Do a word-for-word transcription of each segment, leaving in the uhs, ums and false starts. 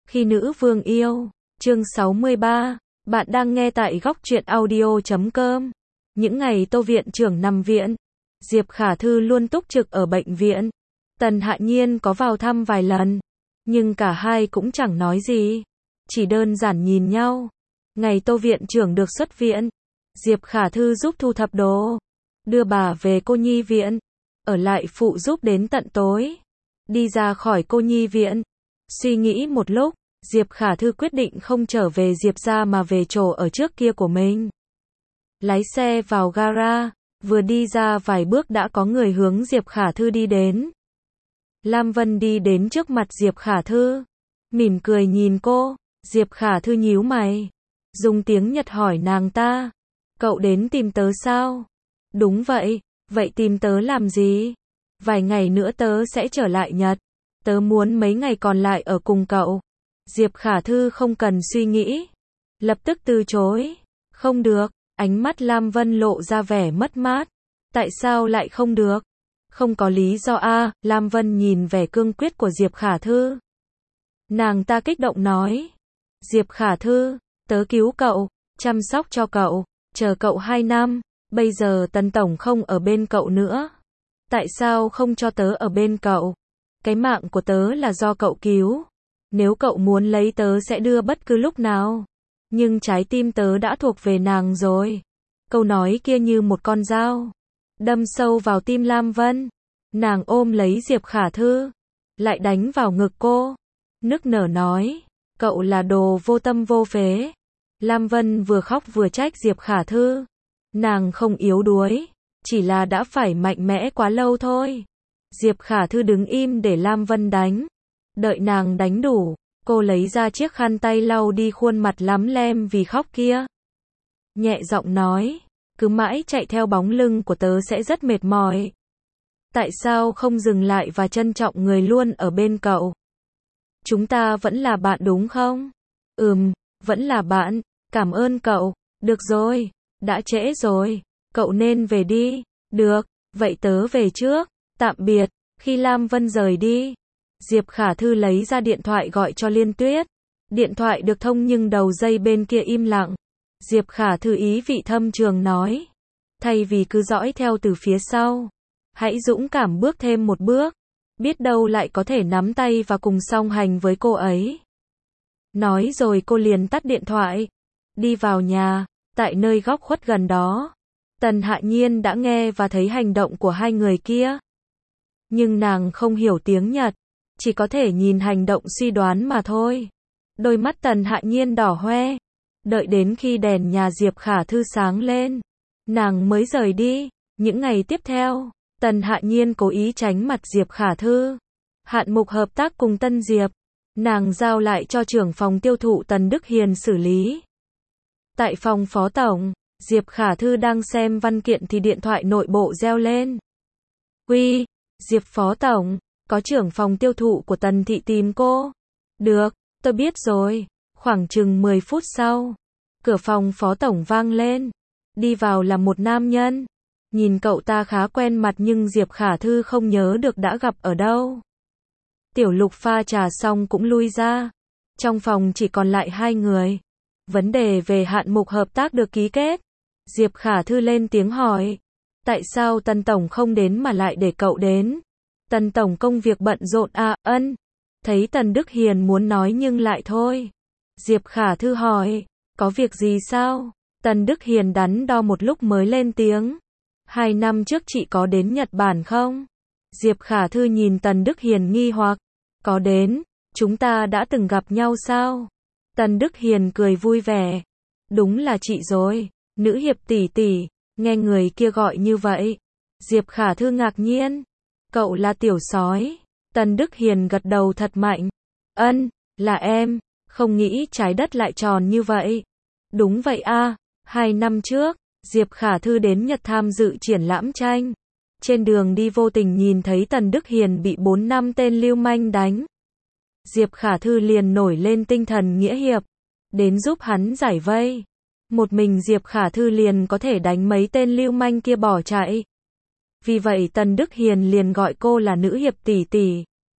Khi nữ vương yêu, chương sáu mươi ba, bạn đang nghe tại góc truyện audio chấm com. Những ngày Tô viện trưởng nằm viện, Diệp Khả Thư luôn túc trực ở bệnh viện. Tần Hạ Nhiên có vào thăm vài lần, nhưng cả hai cũng chẳng nói gì, chỉ đơn giản nhìn nhau. Ngày Tô viện trưởng được xuất viện, Diệp Khả Thư giúp thu thập đồ, đưa bà về cô nhi viện, ở lại phụ giúp đến tận tối. Đi ra khỏi cô nhi viện, suy nghĩ một lúc, Diệp Khả Thư quyết định không trở về Diệp gia mà về chỗ ở trước kia của mình. Lái xe vào gara, vừa đi ra vài bước đã có người hướng Diệp Khả Thư đi đến. Lam Vân đi đến trước mặt Diệp Khả Thư, mỉm cười nhìn cô. Diệp Khả Thư nhíu mày, dùng tiếng Nhật hỏi nàng ta, cậu đến tìm tớ sao? Đúng vậy, vậy tìm tớ làm gì? Vài ngày nữa tớ sẽ trở lại Nhật, tớ muốn mấy ngày còn lại ở cùng cậu. Diệp Khả Thư không cần suy nghĩ, lập tức từ chối. Không được, ánh mắt Lam Vân lộ ra vẻ mất mát. Tại sao lại không được? Không có lý do a. À, Lam Vân nhìn vẻ cương quyết của Diệp Khả Thư. Nàng ta kích động nói, Diệp Khả Thư, tớ cứu cậu, chăm sóc cho cậu, chờ cậu hai năm, bây giờ Tần Tổng không ở bên cậu nữa. Tại sao không cho tớ ở bên cậu? Cái mạng của tớ là do cậu cứu. Nếu cậu muốn lấy tớ sẽ đưa bất cứ lúc nào. Nhưng trái tim tớ đã thuộc về nàng rồi. Câu nói kia như một con dao, đâm sâu vào tim Lam Vân. Nàng ôm lấy Diệp Khả Thư, lại đánh vào ngực cô, nức nở nói, cậu là đồ vô tâm vô phế. Lam Vân vừa khóc vừa trách Diệp Khả Thư. Nàng không yếu đuối, chỉ là đã phải mạnh mẽ quá lâu thôi. Diệp Khả Thư đứng im để Lam Vân đánh. Đợi nàng đánh đủ, cô lấy ra chiếc khăn tay lau đi khuôn mặt lắm lem vì khóc kia. Nhẹ giọng nói, cứ mãi chạy theo bóng lưng của tớ sẽ rất mệt mỏi. Tại sao không dừng lại và trân trọng người luôn ở bên cậu? Chúng ta vẫn là bạn đúng không? Ừm, vẫn là bạn, cảm ơn cậu. Được rồi, đã trễ rồi, cậu nên về đi. Được, vậy tớ về trước, tạm biệt. Khi Lam Vân rời đi, Diệp Khả Thư lấy ra điện thoại gọi cho Liên Tuyết. Điện thoại được thông nhưng đầu dây bên kia im lặng. Diệp Khả Thư ý vị thâm trường nói, thay vì cứ dõi theo từ phía sau, hãy dũng cảm bước thêm một bước, biết đâu lại có thể nắm tay và cùng song hành với cô ấy. Nói rồi cô liền tắt điện thoại, đi vào nhà. Tại nơi góc khuất gần đó, Tần Hạ Nhiên đã nghe và thấy hành động của hai người kia. Nhưng nàng không hiểu tiếng Nhật, chỉ có thể nhìn hành động suy đoán mà thôi. Đôi mắt Tần Hạ Nhiên đỏ hoe. Đợi đến khi đèn nhà Diệp Khả Thư sáng lên, nàng mới rời đi. Những ngày tiếp theo, Tần Hạ Nhiên cố ý tránh mặt Diệp Khả Thư. Hạn mục hợp tác cùng Tân Diệp, nàng giao lại cho trưởng phòng tiêu thụ Tần Đức Hiền xử lý. Tại phòng phó tổng, Diệp Khả Thư đang xem văn kiện thì điện thoại nội bộ reo lên. Uy, Diệp phó tổng, có trưởng phòng tiêu thụ của Tần thị tìm cô. Được, tôi biết rồi. Khoảng chừng mười phút sau, cửa phòng phó tổng vang lên. Đi vào là một nam nhân. Nhìn cậu ta khá quen mặt nhưng Diệp Khả Thư không nhớ được đã gặp ở đâu. Tiểu Lục pha trà xong cũng lui ra. Trong phòng chỉ còn lại hai người. Vấn đề về hạn mục hợp tác được ký kết. Diệp Khả Thư lên tiếng hỏi, tại sao Tần Tổng không đến mà lại để cậu đến? Tần Tổng công việc bận rộn à, ân. Thấy Tần Đức Hiền muốn nói nhưng lại thôi. Diệp Khả Thư hỏi, có việc gì sao? Tần Đức Hiền đắn đo một lúc mới lên tiếng. Hai năm trước chị có đến Nhật Bản không? Diệp Khả Thư nhìn Tần Đức Hiền nghi hoặc. Có đến, chúng ta đã từng gặp nhau sao? Tần Đức Hiền cười vui vẻ. Đúng là chị rồi, nữ hiệp tỷ tỷ, nghe người kia gọi như vậy. Diệp Khả Thư ngạc nhiên. Cậu là tiểu sói. Tần Đức Hiền gật đầu thật mạnh. Ân, là em, không nghĩ trái đất lại tròn như vậy. Đúng vậy a. À. Hai năm trước, Diệp Khả Thư đến Nhật tham dự triển lãm tranh. Trên đường đi vô tình nhìn thấy Tần Đức Hiền bị bốn năm tên lưu manh đánh. Diệp Khả Thư liền nổi lên tinh thần nghĩa hiệp, đến giúp hắn giải vây. Một mình Diệp Khả Thư liền có thể đánh mấy tên lưu manh kia bỏ chạy. Vì vậy Tần Đức Hiền liền gọi cô là nữ hiệp tỷ tỷ.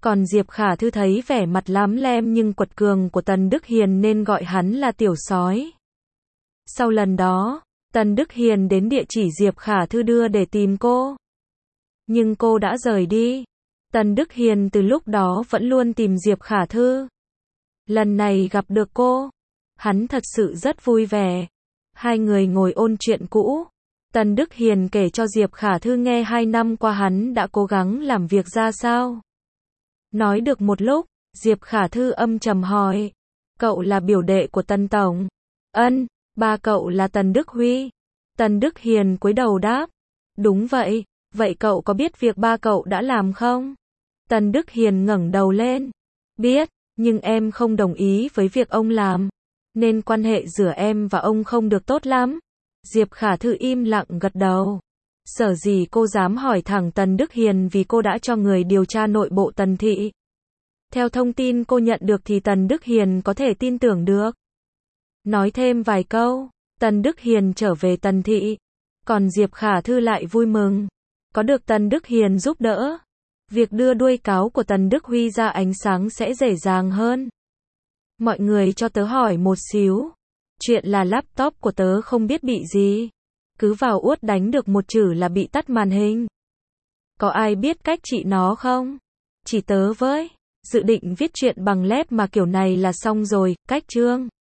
Còn Diệp Khả Thư thấy vẻ mặt lắm lem nhưng quật cường của Tần Đức Hiền nên gọi hắn là tiểu sói. Sau lần đó, Tần Đức Hiền đến địa chỉ Diệp Khả Thư đưa để tìm cô. Nhưng cô đã rời đi. Tần Đức Hiền từ lúc đó vẫn luôn tìm Diệp Khả Thư. Lần này gặp được cô, hắn thật sự rất vui vẻ. Hai người ngồi ôn chuyện cũ. Tần Đức Hiền kể cho Diệp Khả Thư nghe hai năm qua hắn đã cố gắng làm việc ra sao. Nói được một lúc, Diệp Khả Thư âm trầm hỏi. Cậu là biểu đệ của Tần Tổng? Ân, ba cậu là Tần Đức Huy. Tần Đức Hiền cúi đầu đáp. Đúng vậy, vậy cậu có biết việc ba cậu đã làm không? Tần Đức Hiền ngẩng đầu lên. Biết, nhưng em không đồng ý với việc ông làm. Nên quan hệ giữa em và ông không được tốt lắm. Diệp Khả Thư im lặng gật đầu. Sở dĩ cô dám hỏi thẳng Tần Đức Hiền vì cô đã cho người điều tra nội bộ Tần thị. Theo thông tin cô nhận được thì Tần Đức Hiền có thể tin tưởng được. Nói thêm vài câu, Tần Đức Hiền trở về Tần thị. Còn Diệp Khả Thư lại vui mừng. Có được Tần Đức Hiền giúp đỡ, việc đưa đuôi cáo của Tần Đức Huy ra ánh sáng sẽ dễ dàng hơn. Mọi người cho tớ hỏi một xíu. Chuyện là laptop của tớ không biết bị gì. Cứ vào uất đánh được một chữ là bị tắt màn hình. Có ai biết cách trị nó không? Chỉ tớ với. Dự định viết chuyện bằng lép mà kiểu này là xong rồi, cách chương.